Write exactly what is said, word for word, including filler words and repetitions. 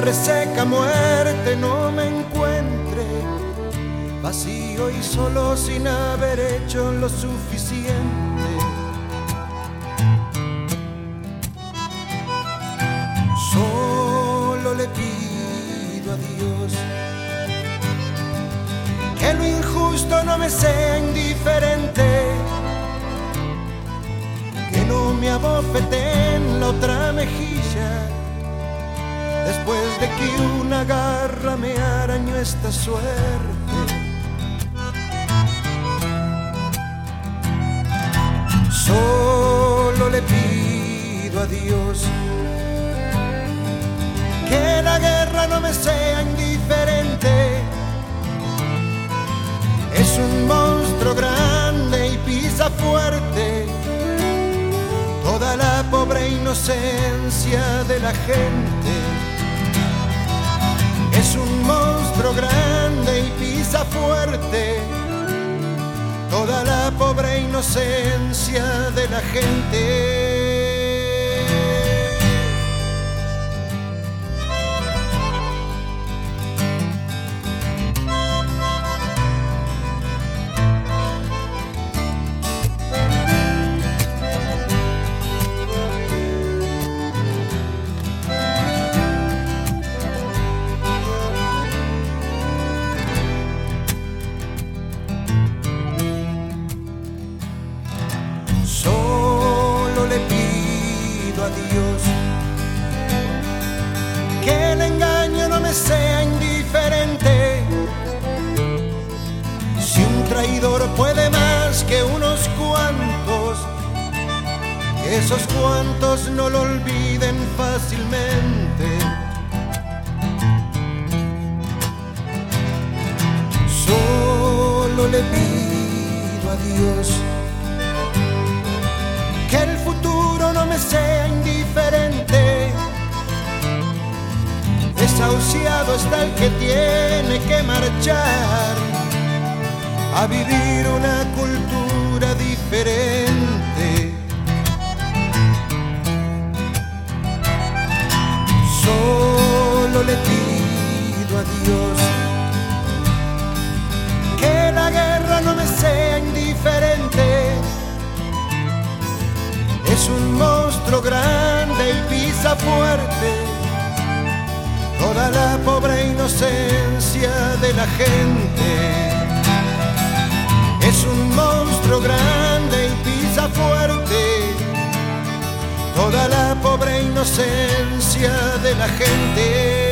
reseca muerte no me encuentre vacío y solo sin haber hecho lo suficiente. Solo le pido a Dios que lo injusto no me sea indiferente, que no me abofete en la otra mejilla después de que una garra me arañó esta suerte. Solo le pido a Dios que la guerra no me sea indiferente. Es un monstruo grande y pisa fuerte toda la pobre inocencia de la gente. Es un monstruo grande y pisa fuerte toda la pobre inocencia de la gente. Solo le pido a Dios que el engaño no me sea indiferente. Si un traidor puede más que unos cuantos, que esos cuantos no lo olviden fácilmente. Solo le pido a Dios que el futuro no me sea indiferente. Desahuciado está el que tiene que marchar a vivir una cultura diferente. Solo le pido a Dios que la guerra no me sea indiferente. Es un monstruo grande y pisa fuerte toda la pobre inocencia de la gente. Es un monstruo grande y pisa fuerte toda la pobre inocencia de la gente.